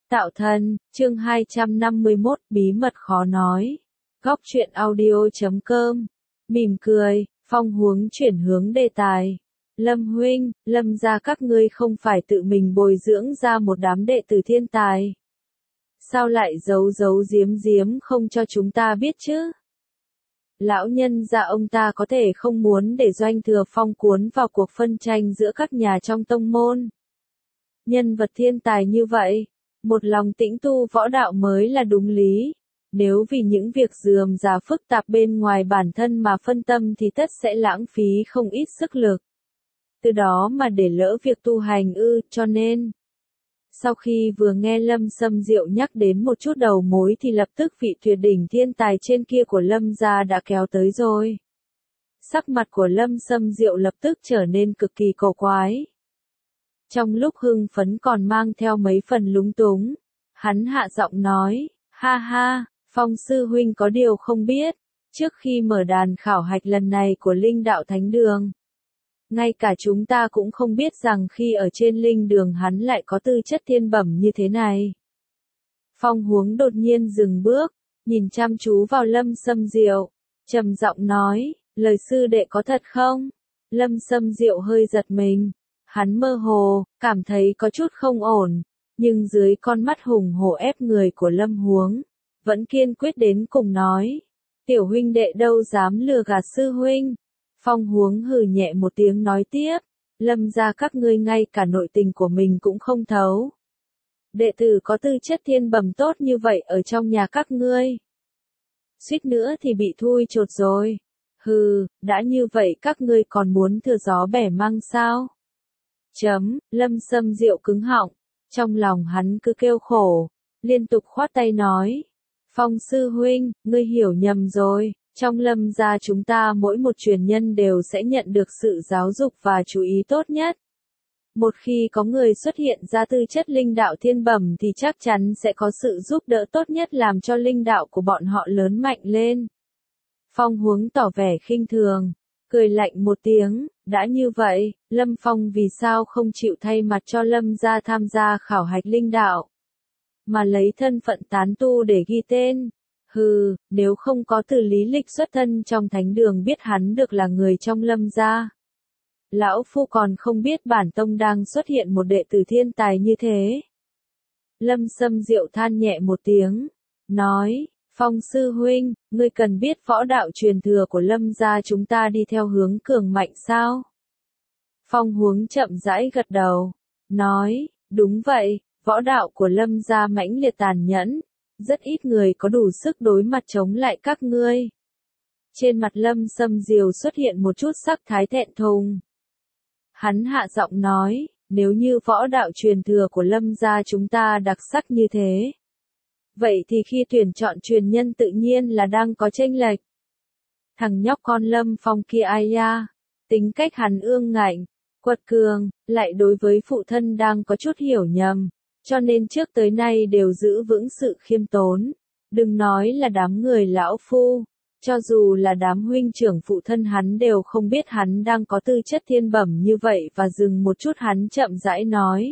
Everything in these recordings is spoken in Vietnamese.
Tạo thân, chương 251, bí mật khó nói. Góc truyện audio.com. Mỉm cười, Phong Huống chuyển hướng đề tài. Lâm huynh, Lâm gia các ngươi không phải tự mình bồi dưỡng ra một đám đệ tử thiên tài. Sao lại giấu giấu giếm giếm không cho chúng ta biết chứ? Lão nhân gia ông ta có thể không muốn để Doanh Thừa Phong cuốn vào cuộc phân tranh giữa các nhà trong tông môn. Nhân vật thiên tài như vậy, một lòng tĩnh tu võ đạo mới là đúng lý. Nếu vì những việc rườm rà phức tạp bên ngoài bản thân mà phân tâm thì tất sẽ lãng phí không ít sức lực. Từ đó mà để lỡ việc tu hành cho nên. Sau khi vừa nghe Lâm Sâm Diệu nhắc đến một chút đầu mối thì lập tức vị tuyệt đỉnh thiên tài trên kia của Lâm gia đã kéo tới rồi. Sắc mặt của Lâm Sâm Diệu lập tức trở nên cực kỳ cổ quái. Trong lúc hưng phấn còn mang theo mấy phần lúng túng, hắn hạ giọng nói, ha ha, Phong sư huynh có điều không biết, trước khi mở đàn khảo hạch lần này của Linh Đạo Thánh Đường, ngay cả chúng ta cũng không biết rằng khi ở trên Linh Đường hắn lại có tư chất thiên bẩm như thế này. Phong Huống đột nhiên dừng bước, nhìn chăm chú vào Lâm Sâm Diệu, trầm giọng nói, lời sư đệ có thật không? Lâm Sâm Diệu hơi giật mình. Hắn mơ hồ, cảm thấy có chút không ổn, nhưng dưới con mắt hùng hổ ép người của Lâm Huống, vẫn kiên quyết đến cùng nói, tiểu huynh đệ đâu dám lừa gạt sư huynh. Phong Huống hừ nhẹ một tiếng nói tiếp, Lâm gia các ngươi ngay cả nội tình của mình cũng không thấu. Đệ tử có tư chất thiên bẩm tốt như vậy ở trong nhà các ngươi, suýt nữa thì bị thui chột rồi. Hừ, đã như vậy các ngươi còn muốn thừa gió bẻ măng sao? Lâm Sâm Diệu cứng họng, trong lòng hắn cứ kêu khổ, liên tục khoát tay nói, Phong sư huynh, ngươi hiểu nhầm rồi, trong Lâm gia chúng ta mỗi một truyền nhân đều sẽ nhận được sự giáo dục và chú ý tốt nhất. Một khi có người xuất hiện ra tư chất linh đạo thiên bẩm thì chắc chắn sẽ có sự giúp đỡ tốt nhất làm cho linh đạo của bọn họ lớn mạnh lên. Phong Huống tỏ vẻ khinh thường, cười lạnh một tiếng, đã như vậy, Lâm Phong vì sao không chịu thay mặt cho Lâm gia tham gia khảo hạch linh đạo, mà lấy thân phận tán tu để ghi tên. Hừ, nếu không có từ lý lịch xuất thân trong thánh đường biết hắn được là người trong Lâm gia, lão phu còn không biết bản tông đang xuất hiện một đệ tử thiên tài như thế. Lâm Sâm Diệu than nhẹ một tiếng, nói, Phong sư huynh, ngươi cần biết võ đạo truyền thừa của Lâm gia chúng ta đi theo hướng cường mạnh sao? Phong Huống chậm rãi gật đầu, nói, đúng vậy, võ đạo của Lâm gia mãnh liệt tàn nhẫn, rất ít người có đủ sức đối mặt chống lại các ngươi. Trên mặt Lâm Sâm Diệu xuất hiện một chút sắc thái thẹn thùng. Hắn hạ giọng nói, nếu như võ đạo truyền thừa của Lâm gia chúng ta đặc sắc như thế, vậy thì khi tuyển chọn truyền nhân tự nhiên là đang có chênh lệch. Thằng nhóc con Lâm Phong kia ai ya, tính cách hắn ương ngạnh, quật cường, lại đối với phụ thân đang có chút hiểu nhầm, cho nên trước tới nay đều giữ vững sự khiêm tốn. Đừng nói là đám người lão phu, cho dù là đám huynh trưởng phụ thân hắn đều không biết hắn đang có tư chất thiên bẩm như vậy. Và dừng một chút hắn chậm rãi nói,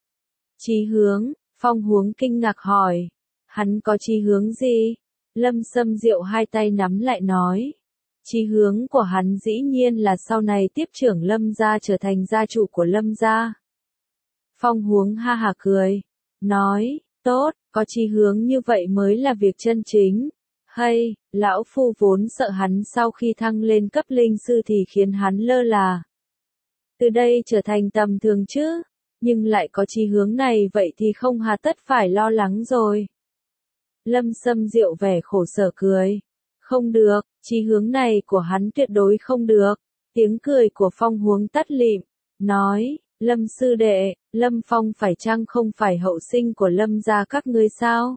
chí hướng. Phong Huống kinh ngạc hỏi, hắn có chí hướng gì? Lâm Sâm Diệu hai tay nắm lại nói, chí hướng của hắn dĩ nhiên là sau này tiếp trưởng Lâm gia trở thành gia chủ của Lâm gia. Phong Huống ha hả cười, nói, tốt, có chí hướng như vậy mới là việc chân chính. Hay, lão phu vốn sợ hắn sau khi thăng lên cấp linh sư thì khiến hắn lơ là, từ đây trở thành tầm thường chứ, nhưng lại có chí hướng này vậy thì không hà tất phải lo lắng rồi. Lâm Sâm Diệu vẻ khổ sở cười, không được, chí hướng này của hắn tuyệt đối không được. Tiếng cười của Phong Huống tắt lịm, nói, Lâm sư đệ, Lâm Phong phải chăng không phải hậu sinh của Lâm gia các ngươi sao?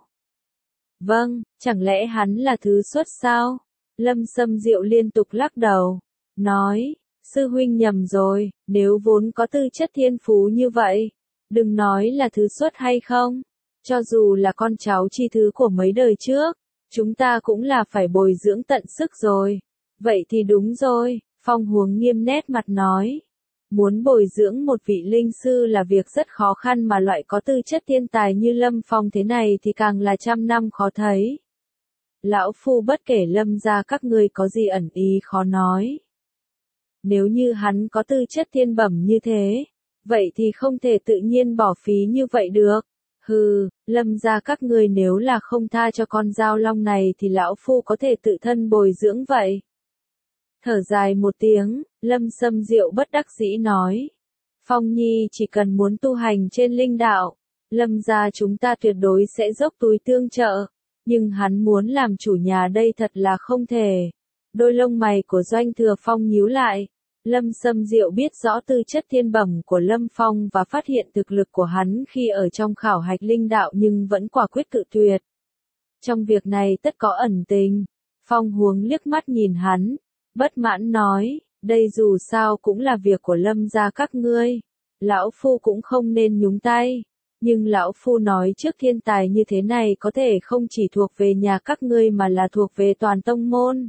Vâng, chẳng lẽ hắn là thứ xuất sao? Lâm Sâm Diệu liên tục lắc đầu, nói, sư huynh nhầm rồi, nếu vốn có tư chất thiên phú như vậy, đừng nói là thứ xuất hay không, cho dù là con cháu chi thứ của mấy đời trước, chúng ta cũng là phải bồi dưỡng tận sức rồi. Vậy thì đúng rồi, Phong Huống nghiêm nét mặt nói. Muốn bồi dưỡng một vị linh sư là việc rất khó khăn mà loại có tư chất thiên tài như Lâm Phong thế này thì càng là trăm năm khó thấy. Lão Phu bất kể Lâm gia các ngươi có gì ẩn ý khó nói. Nếu như hắn có tư chất thiên bẩm như thế, vậy thì không thể tự nhiên bỏ phí như vậy được. Hừ, Lâm gia các ngươi nếu là không tha cho con dao long này thì lão Phu có thể tự thân bồi dưỡng vậy. Thở dài một tiếng, Lâm Sâm Diệu bất đắc dĩ nói. Phong Nhi chỉ cần muốn tu hành trên linh đạo, Lâm gia chúng ta tuyệt đối sẽ dốc túi tương trợ, nhưng hắn muốn làm chủ nhà đây thật là không thể. Đôi lông mày của Doanh Thừa Phong nhíu lại. Lâm Sâm Diệu biết rõ tư chất thiên bẩm của Lâm Phong và phát hiện thực lực của hắn khi ở trong khảo hạch linh đạo nhưng vẫn quả quyết cự tuyệt. Trong việc này tất có ẩn tình. Phong Huống liếc mắt nhìn hắn, bất mãn nói, đây dù sao cũng là việc của Lâm gia các ngươi. Lão Phu cũng không nên nhúng tay. Nhưng Lão Phu nói trước thiên tài như thế này có thể không chỉ thuộc về nhà các ngươi mà là thuộc về toàn tông môn.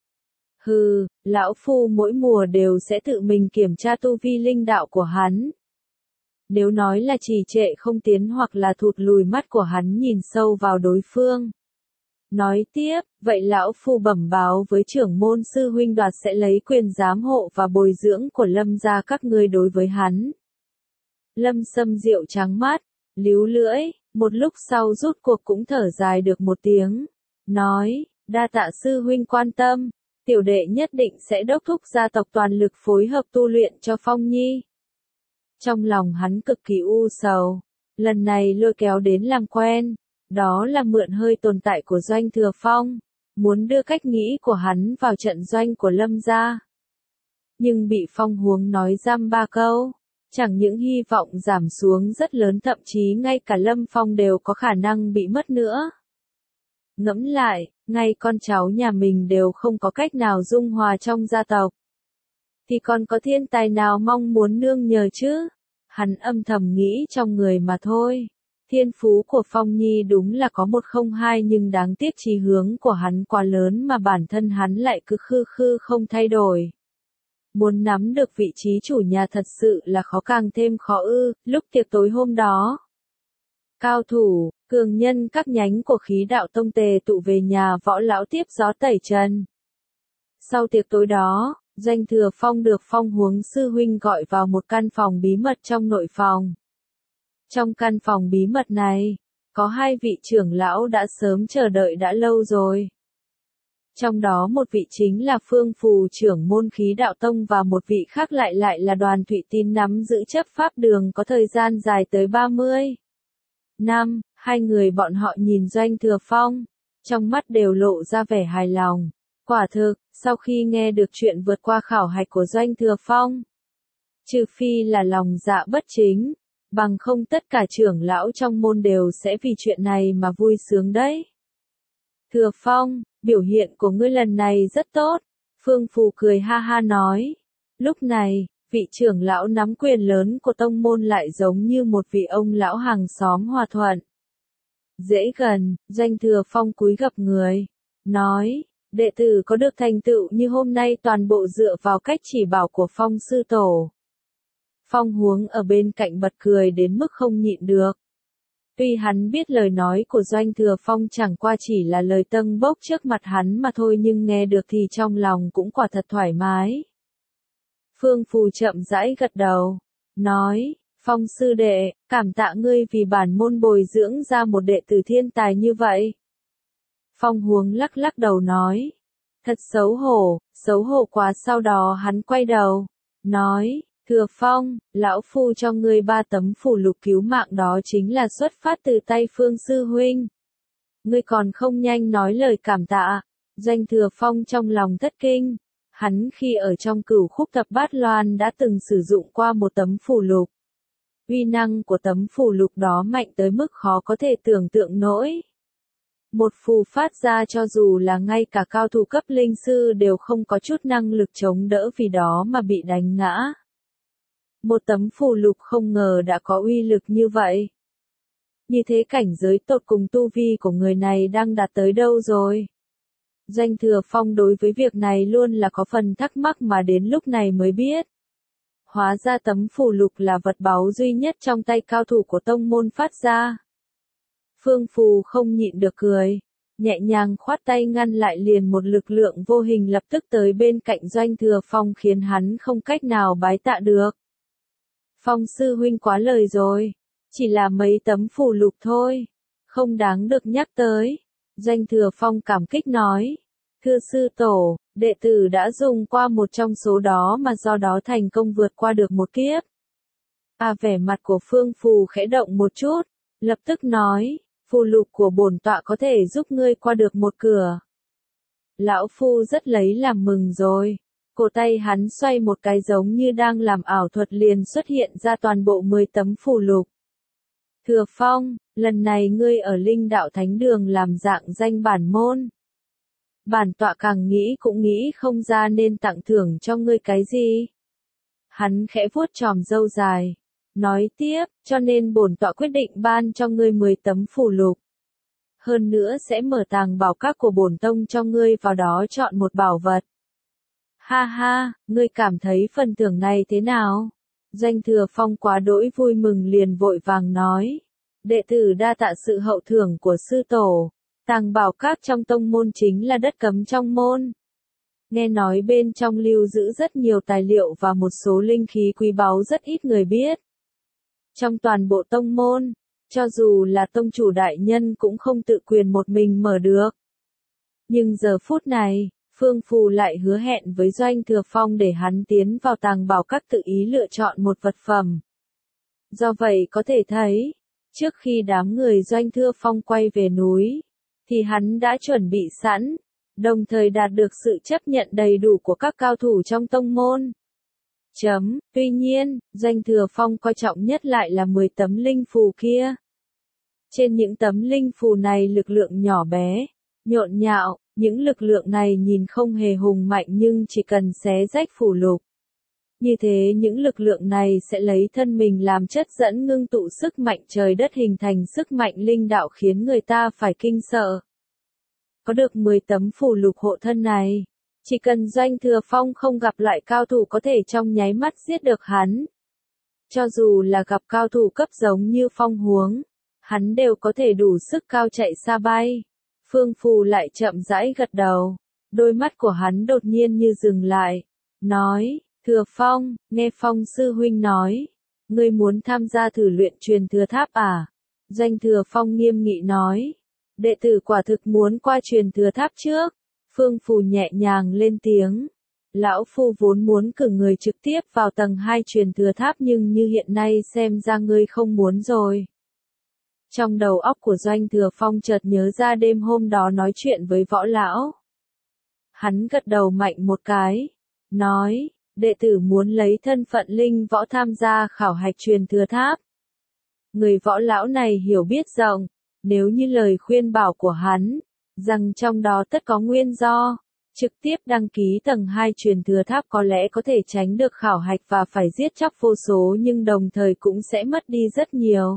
Hừ, Lão Phu mỗi mùa đều sẽ tự mình kiểm tra tu vi linh đạo của hắn. Nếu nói là trì trệ không tiến hoặc là thụt lùi mắt của hắn nhìn sâu vào đối phương. Nói tiếp, vậy Lão Phu bẩm báo với trưởng môn sư huynh đoạt sẽ lấy quyền giám hộ và bồi dưỡng của Lâm gia các ngươi đối với hắn. Lâm Sâm Diệu trắng mắt, líu lưỡi, một lúc sau rút cuộc cũng thở dài được một tiếng. Nói, đa tạ sư huynh quan tâm. Tiểu đệ nhất định sẽ đốc thúc gia tộc toàn lực phối hợp tu luyện cho Phong Nhi. Trong lòng hắn cực kỳ u sầu, lần này lôi kéo đến làm quen, đó là mượn hơi tồn tại của Doanh Thừa Phong, muốn đưa cách nghĩ của hắn vào trận doanh của Lâm gia. Nhưng bị Phong Huống nói dăm ba câu, chẳng những hy vọng giảm xuống rất lớn thậm chí ngay cả Lâm Phong đều có khả năng bị mất nữa. Ngẫm lại, ngay con cháu nhà mình đều không có cách nào dung hòa trong gia tộc. Thì còn có thiên tài nào mong muốn nương nhờ chứ? Hắn âm thầm nghĩ trong người mà thôi. Thiên phú của Phong Nhi đúng là có 102 nhưng đáng tiếc chí hướng của hắn quá lớn mà bản thân hắn lại cứ khư khư không thay đổi. Muốn nắm được vị trí chủ nhà thật sự là khó càng thêm khó ư, lúc tiệc tối hôm đó. Cao thủ, cường nhân các nhánh của khí đạo tông tề tụ về nhà võ lão tiếp gió tẩy trần. Sau tiệc tối đó, Doanh Thừa Phong được Phong Huống sư huynh gọi vào một căn phòng bí mật trong nội phòng. Trong căn phòng bí mật này, có hai vị trưởng lão đã sớm chờ đợi đã lâu rồi. Trong đó một vị chính là Phương Phù trưởng môn khí đạo tông và một vị khác lại là Đoàn Thụy Tín nắm giữ chấp pháp đường có thời gian dài tới 30 năm. Hai người bọn họ nhìn Doanh Thừa Phong, trong mắt đều lộ ra vẻ hài lòng. Quả thực, sau khi nghe được chuyện vượt qua khảo hạch của Doanh Thừa Phong, trừ phi là lòng dạ bất chính, bằng không tất cả trưởng lão trong môn đều sẽ vì chuyện này mà vui sướng đấy. Thừa Phong, biểu hiện của ngươi lần này rất tốt. Phương Phù cười ha ha nói. Lúc này, vị trưởng lão nắm quyền lớn của tông môn lại giống như một vị ông lão hàng xóm hòa thuận. Dễ gần, Doanh Thừa Phong cúi gập người, nói, đệ tử có được thành tựu như hôm nay toàn bộ dựa vào cách chỉ bảo của Phong sư tổ. Phong Huống ở bên cạnh bật cười đến mức không nhịn được. Tuy hắn biết lời nói của Doanh Thừa Phong chẳng qua chỉ là lời tâng bốc trước mặt hắn mà thôi nhưng nghe được thì trong lòng cũng quả thật thoải mái. Phương Phù chậm rãi gật đầu, nói, Phong sư đệ, cảm tạ ngươi vì bản môn bồi dưỡng ra một đệ tử thiên tài như vậy. Phong Huống lắc lắc đầu nói, thật xấu hổ quá. Sau đó hắn quay đầu, nói, Thừa Phong, lão phu cho ngươi 3 tấm phù lục cứu mạng đó chính là xuất phát từ tay Phương sư huynh. Ngươi còn không nhanh nói lời cảm tạ. Doanh Thừa Phong trong lòng thất kinh, hắn khi ở trong Cửu Khúc Thập Bát Loan đã từng sử dụng qua một tấm phù lục. Uy năng của tấm phù lục đó mạnh tới mức khó có thể tưởng tượng nổi. Một phù phát ra cho dù là ngay cả cao thủ cấp linh sư đều không có chút năng lực chống đỡ vì đó mà bị đánh ngã. Một tấm phù lục không ngờ đã có uy lực như vậy. Như thế cảnh giới tột cùng tu vi của người này đang đạt tới đâu rồi? Doanh Thừa Phong đối với việc này luôn là có phần thắc mắc mà đến lúc này mới biết. Hóa ra tấm phù lục là vật báu duy nhất trong tay cao thủ của tông môn phát ra. Phương Phù không nhịn được cười, nhẹ nhàng khoát tay ngăn lại liền một lực lượng vô hình lập tức tới bên cạnh Doanh Thừa Phong khiến hắn không cách nào bái tạ được. Phong sư huynh quá lời rồi, chỉ là mấy tấm phù lục thôi, không đáng được nhắc tới. Doanh Thừa Phong cảm kích nói, thưa sư tổ, đệ tử đã dùng qua một trong số đó mà do đó thành công vượt qua được một kiếp. Vẻ mặt của Phương Phù khẽ động một chút, lập tức nói, phù lục của bổn tọa có thể giúp ngươi qua được một cửa. Lão Phu rất lấy làm mừng rồi. Cổ tay hắn xoay một cái giống như đang làm ảo thuật liền xuất hiện ra toàn bộ 10 tấm phù lục. Thừa Phong, lần này ngươi ở Linh Đạo Thánh Đường làm dạng danh bản môn. Bản tọa càng nghĩ cũng nghĩ không ra nên tặng thưởng cho ngươi cái gì. Hắn khẽ vuốt chòm râu dài, nói tiếp, cho nên bổn tọa quyết định ban cho ngươi 10 tấm phù lục. Hơn nữa sẽ mở tàng bảo các của bổn tông cho ngươi vào đó chọn một bảo vật. Ha ha, ngươi cảm thấy phần thưởng này thế nào? Doanh Thừa Phong quá đỗi vui mừng liền vội vàng nói. Đệ tử đa tạ sự hậu thưởng của sư tổ. Tàng bảo các trong tông môn chính là đất cấm trong môn. Nghe nói bên trong lưu giữ rất nhiều tài liệu và một số linh khí quý báu rất ít người biết. Trong toàn bộ tông môn, cho dù là tông chủ đại nhân cũng không tự quyền một mình mở được. Nhưng giờ phút này, Phương Phù lại hứa hẹn với Doanh Thừa Phong để hắn tiến vào tàng bảo các tự ý lựa chọn một vật phẩm. Do vậy có thể thấy, trước khi đám người Doanh Thừa Phong quay về núi, thì hắn đã chuẩn bị sẵn, đồng thời đạt được sự chấp nhận đầy đủ của các cao thủ trong tông môn. Tuy nhiên, Doanh Thừa Phong coi trọng nhất lại là 10 tấm linh phù kia. Trên những tấm linh phù này lực lượng nhỏ bé, nhộn nhạo, những lực lượng này nhìn không hề hùng mạnh nhưng chỉ cần xé rách phù lục. Như thế những lực lượng này sẽ lấy thân mình làm chất dẫn ngưng tụ sức mạnh trời đất hình thành sức mạnh linh đạo khiến người ta phải kinh sợ. Có được 10 tấm phù lục hộ thân này, chỉ cần Doanh Thừa Phong không gặp lại cao thủ có thể trong nháy mắt giết được hắn. Cho dù là gặp cao thủ cấp giống như Phong Huống, hắn đều có thể đủ sức cao chạy xa bay. Phương Phù lại chậm rãi gật đầu, đôi mắt của hắn đột nhiên như dừng lại, nói, Thừa Phong, nghe Phong sư huynh nói, ngươi muốn tham gia thử luyện truyền thừa tháp à? Doanh Thừa Phong nghiêm nghị nói, đệ tử quả thực muốn qua truyền thừa tháp trước. Phương Phù nhẹ nhàng lên tiếng, lão phu vốn muốn cử người trực tiếp vào tầng 2 truyền thừa tháp nhưng như hiện nay xem ra ngươi không muốn rồi. Trong đầu óc của Doanh Thừa Phong chợt nhớ ra đêm hôm đó nói chuyện với võ lão. Hắn gật đầu mạnh một cái, nói, đệ tử muốn lấy thân phận linh võ tham gia khảo hạch truyền thừa tháp. Người võ lão này hiểu biết rộng, nếu như lời khuyên bảo của hắn, rằng trong đó tất có nguyên do, trực tiếp đăng ký tầng 2 truyền thừa tháp có lẽ có thể tránh được khảo hạch và phải giết chóc vô số nhưng đồng thời cũng sẽ mất đi rất nhiều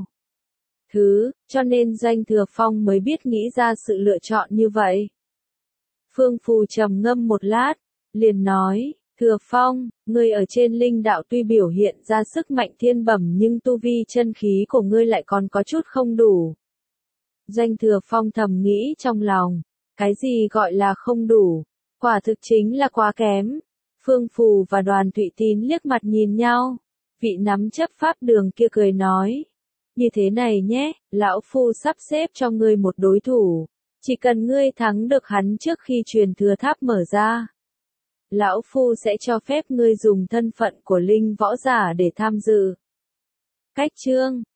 cho nên Doanh Thừa Phong mới biết nghĩ ra sự lựa chọn như vậy. Phương Phù trầm ngâm một lát, liền nói, Thừa Phong, ngươi ở trên linh đạo tuy biểu hiện ra sức mạnh thiên bẩm nhưng tu vi chân khí của ngươi lại còn có chút không đủ. Doanh Thừa Phong thầm nghĩ trong lòng, cái gì gọi là không đủ, quả thực chính là quá kém. Phương Phù và Đoàn Thụy Tín liếc mặt nhìn nhau, vị nắm chấp pháp đường kia cười nói, như thế này nhé, lão phu sắp xếp cho ngươi một đối thủ, chỉ cần ngươi thắng được hắn trước khi truyền thừa tháp mở ra. Lão phu sẽ cho phép ngươi dùng thân phận của linh võ giả để tham dự. Cách chương